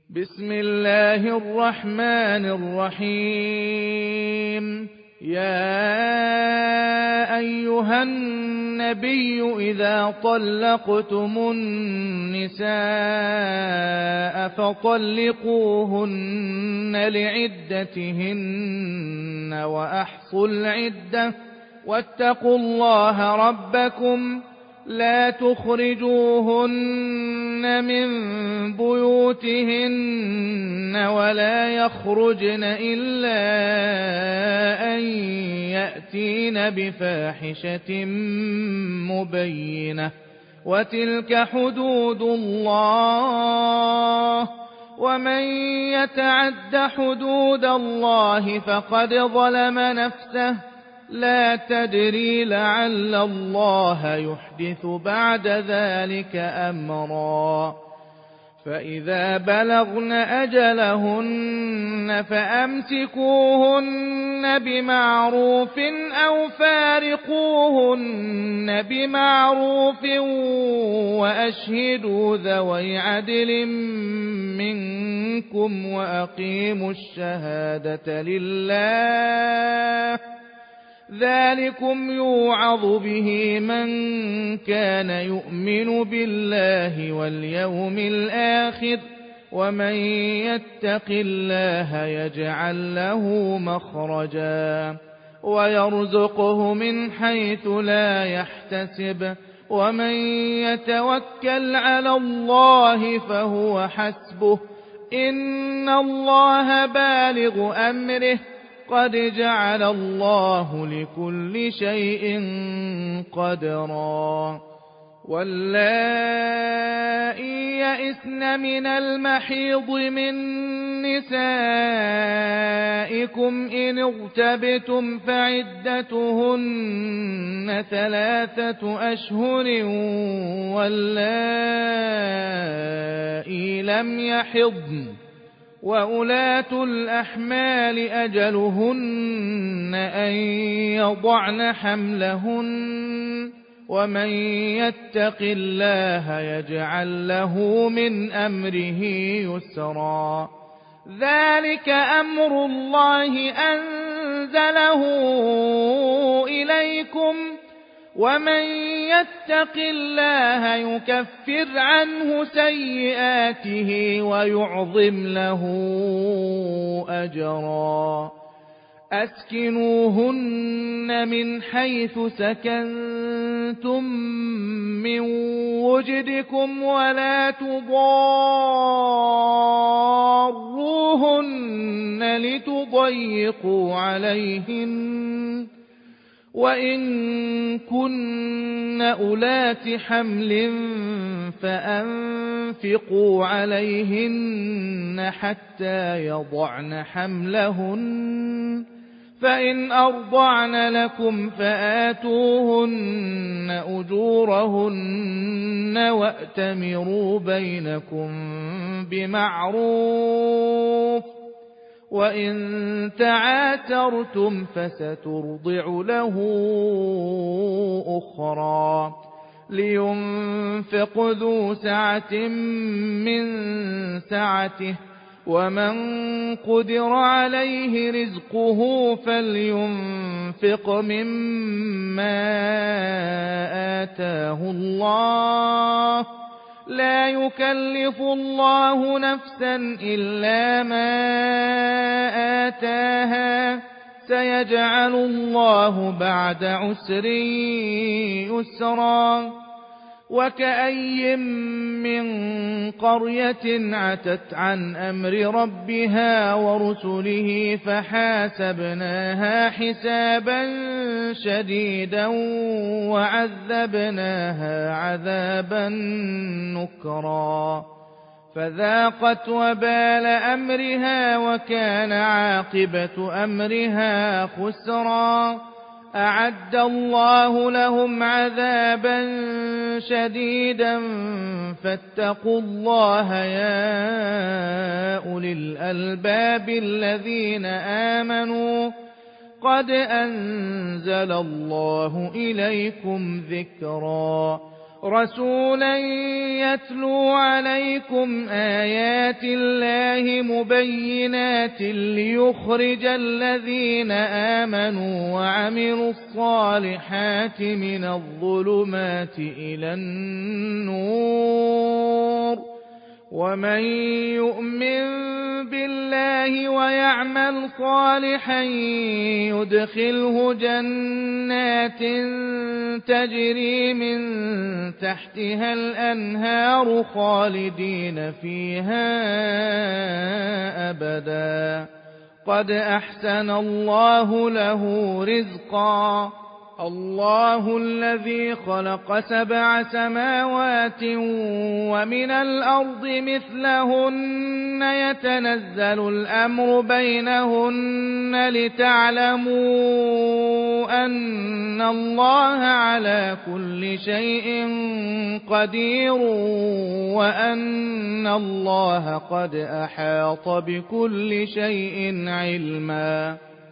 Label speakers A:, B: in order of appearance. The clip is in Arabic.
A: بسم الله الرحمن الرحيم. يا أيها النبي إذا طلقتم النساء فطلقوهن لعدتهن وأحصوا العدة واتقوا الله ربكم لا تخرجوهن من بيوتهن ولا يخرجن إلا أن يأتين بفاحشة مبينة وتلك حدود الله ومن يتعد حدود الله فقد ظلم نفسه لا تدري لعل الله يحدث بعد ذلك أمرا. فإذا بلغن أجلهن فأمسكوهن بمعروف أو فارقوهن بمعروف وأشهدوا ذوي عدل منكم وأقيموا الشهادة لله ذلكم يوعظ به من كان يؤمن بالله واليوم الآخر ومن يتق الله يجعل له مخرجا ويرزقه من حيث لا يحتسب ومن يتوكل على الله فهو حسبه إن الله بالغ أمره قد جعل الله لكل شيء قدرا. واللائي يئسن من المحيض من نسائكم إن ارتبتم فعدتهن 3 أشهر واللائي لم يحضن وأولاة الأحمال أجلهن أن يضعن حملهن ومن يتق الله يجعل له من أمره يسرا. ذلك أمر الله أنزله إليكم ومن يتق الله يكفر عنه سيئاته ويعظم له أجرا. أسكنوهن من حيث سكنتم من وجدكم ولا تضاروهن لتضيقوا عليهن وإن كن أولات حمل فأنفقوا عليهن حتى يضعن حملهن فإن أرضعن لكم فآتوهن أجورهن وأتمروا بينكم بمعروف وإن تعاترتم فسترضع له أخرى. لينفق ذو سعة من سعته ومن قدر عليه رزقه فلينفق مما آتاه الله لا يكلف الله نفسا إلا ما آتاها سيجعل الله بعد عسر يسرا. وكأي من قرية عتت عن أمر ربها ورسله فحاسبناها حسابا شديدا وعذبناها عذابا نكرا فذاقت وبال أمرها وكان عاقبة أمرها خسرا. أعد الله لهم عذابا شديدا فاتقوا الله يا أولي الألباب الذين آمنوا قد أنزل الله إليكم ذكرا. رسولا يتلو عليكم آيات الله مبينات ليخرج الذين آمنوا وعملوا الصالحات من الظلمات إلى النور ومن يؤمن بالله ويعمل صالحا يدخله جنات تجري من تحتها الأنهار خالدين فيها أبدا قد أحسن الله له رزقا الله الذي خلق 7 سماوات ومن الأرض مثلهن يتنزل الأمر بينهن لتعلموا أن الله على كل شيء قدير وأن الله قد أحاط بكل شيء علما